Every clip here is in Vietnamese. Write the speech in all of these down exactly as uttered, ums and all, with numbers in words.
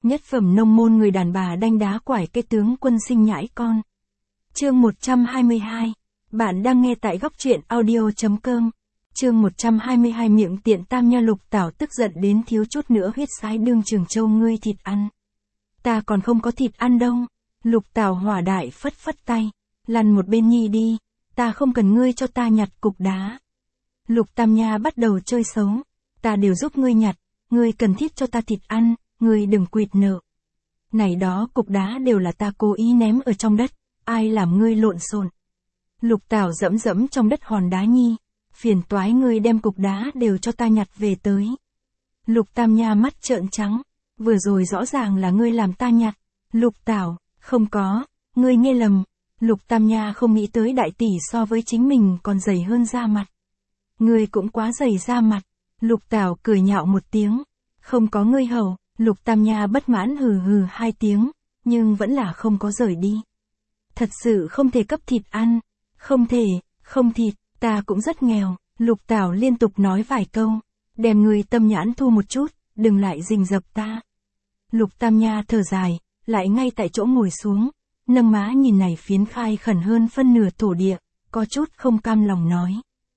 Nhất phẩm nông môn người đàn bà đanh đá quải cái tướng quân sinh nhãi con. Chương một trăm hai mươi hai. Bạn đang nghe tại góc truyện audio.com. Chương một trăm hai mươi hai miệng tiện Tam Nha. Lục Tảo tức giận đến thiếu chút nữa huyết sái đương Trường Châu ngươi thịt ăn. Ta còn không có thịt ăn đâu. Lục Tảo hỏa đại phất phất tay. Lăn một bên nhi đi, ta không cần ngươi cho ta nhặt cục đá. Lục Tam Nha bắt đầu chơi xấu. Ta đều giúp ngươi nhặt, ngươi cần thiết cho ta thịt ăn, ngươi đừng quỵt nợ. Này đó cục đá đều là ta cố ý ném ở trong đất, ai làm ngươi lộn xộn. Lục Tảo dẫm dẫm trong đất hòn đá nhi, phiền toái ngươi đem cục đá đều cho ta nhặt về tới. Lục Tam Nha mắt trợn trắng, vừa rồi rõ ràng là ngươi làm ta nhặt. Lục Tảo, không có, ngươi nghe lầm. Lục Tam Nha không nghĩ tới đại tỷ so với chính mình còn dày hơn da mặt. Ngươi cũng quá dày da mặt. Lục Tảo cười nhạo một tiếng. Không có ngươi hầu. Lục Tam Nha bất mãn hừ hừ hai tiếng, nhưng vẫn là không có rời đi. Thật sự không thể cấp thịt ăn. Không thể, không thịt, ta cũng rất nghèo. Lục Tảo liên tục nói vài câu. Đem ngươi tâm nhãn thu một chút, đừng lại rình rập ta. Lục Tam Nha thở dài, lại ngay tại chỗ ngồi xuống. Nâng má nhìn này phiến khai khẩn hơn phân nửa thổ địa, có chút không cam lòng nói.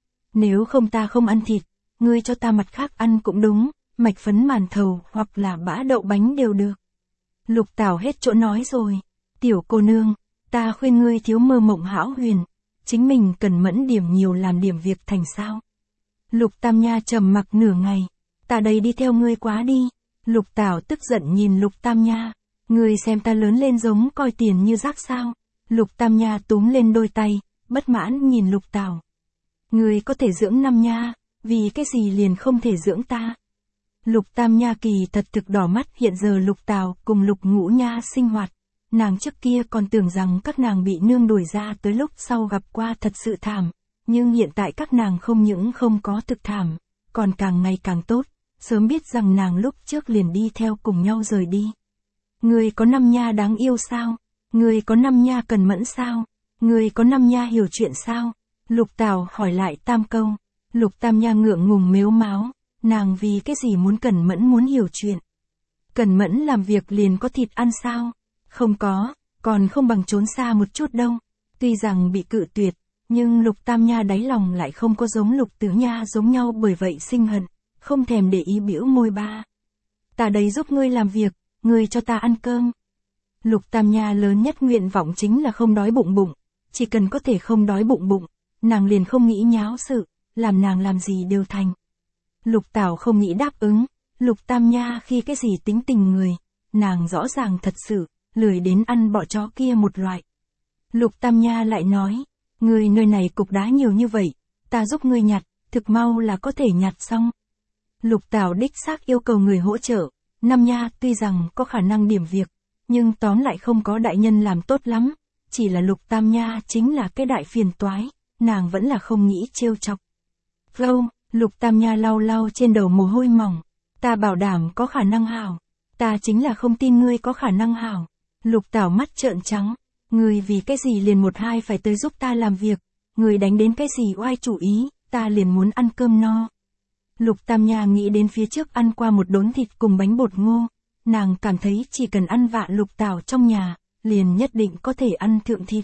Nếu không ta không ăn thịt, ngươi cho ta mặt khác ăn cũng đúng, mạch phấn màn thầu hoặc là bã đậu bánh đều được. Lục Tảo hết chỗ nói rồi. Tiểu cô nương, ta khuyên ngươi thiếu mơ mộng hão huyền, chính mình cần mẫn điểm nhiều làm điểm việc thành sao. Lục Tam Nha trầm mặc nửa ngày. Ta đây đi theo ngươi quá đi. Lục Tảo tức giận nhìn Lục Tam Nha. Ngươi xem ta lớn lên giống coi tiền như rác sao. Lục Tam Nha túm lên đôi tay, bất mãn nhìn Lục Tảo. Ngươi có thể dưỡng năm nha, vì cái gì liền không thể dưỡng ta. Lục Tam Nha kỳ thật thực đỏ mắt. Hiện giờ Lục Tảo cùng Lục Ngũ Nha sinh hoạt. Nàng trước kia còn tưởng rằng các nàng bị nương đuổi ra tới lúc sau gặp qua thật sự thảm. Nhưng hiện tại các nàng không những không có thực thảm, còn càng ngày càng tốt. Sớm biết rằng nàng lúc trước liền đi theo cùng nhau rời đi. Ngươi có năm nha đáng yêu sao? Ngươi có năm nha cần mẫn sao? Ngươi có năm nha hiểu chuyện sao? Lục Tảo hỏi lại tam câu. Lục Tam Nha ngượng ngùng mếu máo. Nàng vì cái gì muốn cần mẫn muốn hiểu chuyện? Cần mẫn làm việc liền có thịt ăn sao? Không có, còn không bằng trốn xa một chút đâu. Tuy rằng bị cự tuyệt, nhưng Lục Tam Nha đáy lòng lại không có giống Lục Tứ Nha giống nhau, bởi vậy sinh hận, không thèm để ý bĩu môi ba. Ta đây giúp ngươi làm việc, ngươi cho ta ăn cơm. Lục Tam Nha lớn nhất nguyện vọng chính là không đói bụng bụng, chỉ cần có thể không đói bụng bụng, nàng liền không nghĩ nháo sự, làm nàng làm gì đều thành. Lục Tảo không nghĩ đáp ứng. Lục Tam Nha khi cái gì tính tình người, nàng rõ ràng thật sự, lười đến ăn bọ chó kia một loại. Lục Tam Nha lại nói, ngươi nơi này cục đá nhiều như vậy, ta giúp ngươi nhặt, thực mau là có thể nhặt xong. Lục Tảo đích xác yêu cầu người hỗ trợ. Năm nha tuy rằng có khả năng điểm việc, nhưng tóm lại không có đại nhân làm tốt lắm. Chỉ là Lục Tam Nha chính là cái đại phiền toái, nàng vẫn là không nghĩ trêu chọc. Flow, Lục Tam Nha lau lau trên đầu mồ hôi mỏng. Ta bảo đảm có khả năng hảo. Ta chính là không tin ngươi có khả năng hảo. Lục Tảo mắt trợn trắng. Ngươi vì cái gì liền một hai phải tới giúp ta làm việc. Ngươi đánh đến cái gì oai chủ ý, ta liền muốn ăn cơm no. Lục Tam Nha nghĩ đến phía trước ăn qua một đốn thịt cùng bánh bột ngô. Nàng cảm thấy chỉ cần ăn vạ Lục Tảo trong nhà, liền nhất định có thể ăn thượng thịt.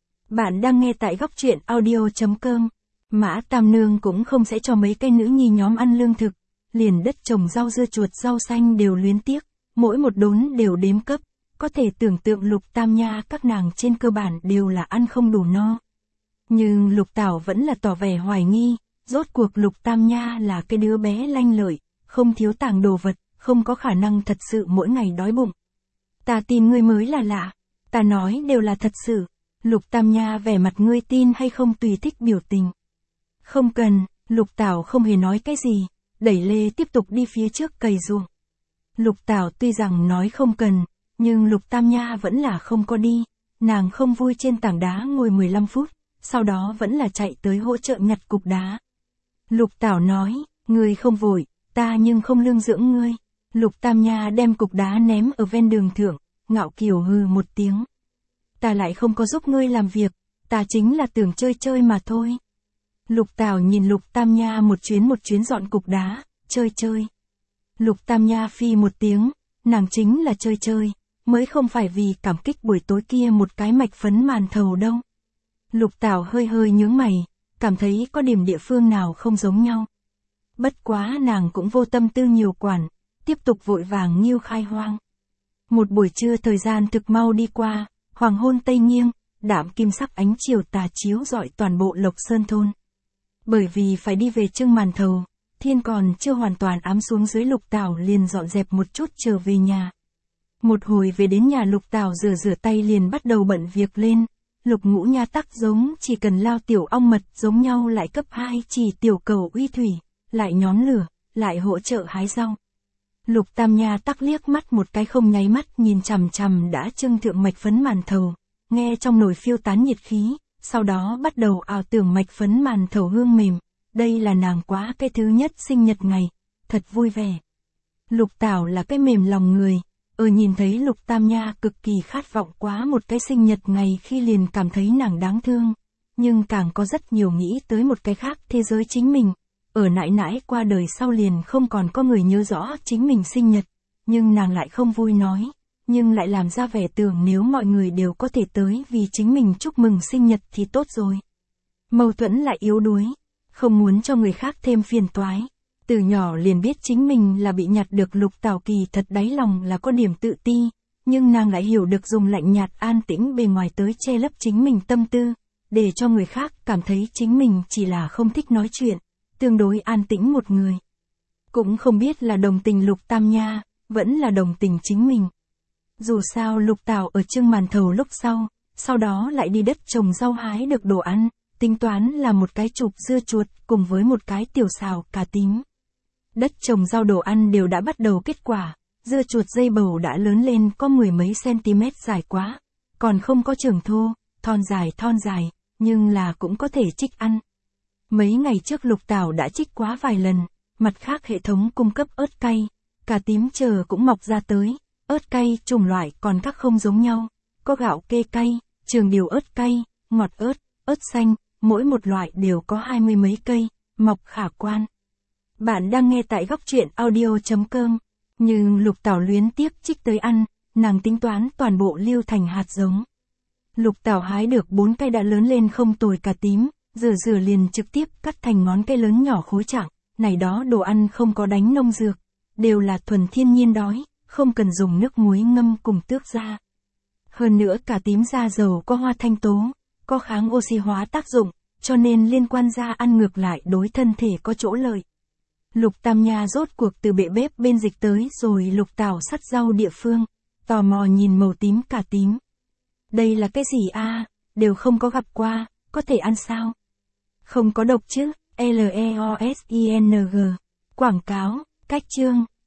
Bạn đang nghe tại góc truyện audio.com. Mã Tam Nương cũng không sẽ cho mấy cái nữ nhi nhóm ăn lương thực. Liền đất trồng rau dưa chuột rau xanh đều luyến tiếc, mỗi một đốn đều đếm cấp. Có thể tưởng tượng Lục Tam Nha các nàng trên cơ bản đều là ăn không đủ no. Nhưng Lục Tảo vẫn là tỏ vẻ hoài nghi. Rốt cuộc Lục Tam Nha là cái đứa bé lanh lợi, không thiếu tàng đồ vật, không có khả năng thật sự mỗi ngày đói bụng. Ta tin ngươi mới là lạ, ta nói đều là thật sự. Lục Tam Nha vẻ mặt ngươi tin hay không tùy thích biểu tình. Không cần, Lục Tảo không hề nói cái gì, đẩy lê tiếp tục đi phía trước cày ruộng. Lục Tảo tuy rằng nói không cần, nhưng Lục Tam Nha vẫn là không có đi. Nàng không vui trên tảng đá ngồi mười lăm phút, sau đó vẫn là chạy tới hỗ trợ nhặt cục đá. Lục Tảo nói, ngươi không vội, ta nhưng không lương dưỡng ngươi. Lục Tam Nha đem cục đá ném ở ven đường thượng, ngạo kiều hừ một tiếng. Ta lại không có giúp ngươi làm việc, ta chính là tưởng chơi chơi mà thôi. Lục Tảo nhìn Lục Tam Nha một chuyến một chuyến dọn cục đá, chơi chơi. Lục Tam Nha phi một tiếng, nàng chính là chơi chơi, mới không phải vì cảm kích buổi tối kia một cái mạch phấn màn thầu đâu. Lục Tảo hơi hơi nhướng mày, cảm thấy có điểm địa phương nào không giống nhau. Bất quá nàng cũng vô tâm tư nhiều quản, tiếp tục vội vàng nghiêu khai hoang. Một buổi trưa thời gian thực mau đi qua, hoàng hôn tây nghiêng, đạm kim sắc ánh chiều tà chiếu rọi toàn bộ Lộc Sơn thôn. Bởi vì phải đi về trưng màn thầu, thiên còn chưa hoàn toàn ám xuống dưới, Lục Tảo liền dọn dẹp một chút trở về nhà. Một hồi về đến nhà, Lục Tảo rửa rửa tay liền bắt đầu bận việc lên. Lục Ngũ Nha tắc giống chỉ cần lao tiểu ong mật giống nhau, lại cấp hai chỉ tiểu cầu uy thủy, lại nhóm lửa, lại hỗ trợ hái rau. Lục Tam Nha tắc liếc mắt một cái không nháy mắt nhìn chằm chằm đã trưng thượng mạch phấn màn thầu, nghe trong nồi phiêu tán nhiệt khí, sau đó bắt đầu ảo tưởng mạch phấn màn thầu hương mềm. Đây là nàng quá cái thứ nhất sinh nhật ngày, thật vui vẻ. Lục Tảo là cái mềm lòng người, ở nhìn thấy Lục Tam Nha cực kỳ khát vọng quá một cái sinh nhật ngày khi liền cảm thấy nàng đáng thương, nhưng càng có rất nhiều nghĩ tới một cái khác thế giới chính mình. Ở nãi nãi qua đời sau liền không còn có người nhớ rõ chính mình sinh nhật, nhưng nàng lại không vui nói, nhưng lại làm ra vẻ tưởng nếu mọi người đều có thể tới vì chính mình chúc mừng sinh nhật thì tốt rồi. Mâu thuẫn lại yếu đuối, không muốn cho người khác thêm phiền toái. Từ nhỏ liền biết chính mình là bị nhặt được, Lục Tảo kỳ thật đáy lòng là có điểm tự ti, nhưng nàng lại hiểu được dùng lạnh nhạt an tĩnh bề ngoài tới che lấp chính mình tâm tư, để cho người khác cảm thấy chính mình chỉ là không thích nói chuyện, tương đối an tĩnh một người. Cũng không biết là đồng tình Lục Tam Nha, vẫn là đồng tình chính mình. Dù sao Lục Tảo ở trưng màn thầu lúc sau, sau đó lại đi đất trồng rau hái được đồ ăn, tính toán là một cái chụp dưa chuột cùng với một cái tiểu xào cà tím. Đất trồng rau đồ ăn đều đã bắt đầu kết quả, dưa chuột dây bầu đã lớn lên có mười mấy cm dài quá, còn không có trưởng thô, thon dài thon dài, nhưng là cũng có thể trích ăn. Mấy ngày trước Lục Tảo đã trích quá vài lần, mặt khác hệ thống cung cấp ớt cay, cà tím chờ cũng mọc ra tới, ớt cay chủng loại còn các không giống nhau, có gạo kê cay, trường điều ớt cay, ngọt ớt, ớt xanh, mỗi một loại đều có hai mươi mấy cây, mọc khả quan. Bạn đang nghe tại góc truyện audio chấm com, nhưng Lục Tảo luyến tiếc trích tới ăn, nàng tính toán toàn bộ lưu thành hạt giống. Lục Tảo hái được bốn cây đã lớn lên không tồi cà tím, rửa rửa liền trực tiếp cắt thành ngón cây lớn nhỏ khối trạng, này đó đồ ăn không có đánh nông dược, đều là thuần thiên nhiên đói, không cần dùng nước muối ngâm cùng tước ra. Hơn nữa cà tím da dầu có hoa thanh tố, có kháng oxy hóa tác dụng, cho nên liên quan da ăn ngược lại đối thân thể có chỗ lợi. Lục Tam Nha rốt cuộc từ bệ bếp bên dịch tới rồi, Lục Tảo sắt rau địa phương, tò mò nhìn màu tím cà tím. Đây là cái gì a? À? Đều không có gặp qua, có thể ăn sao? Không có độc chứ? L E O S I N G. Quảng cáo, cách chương,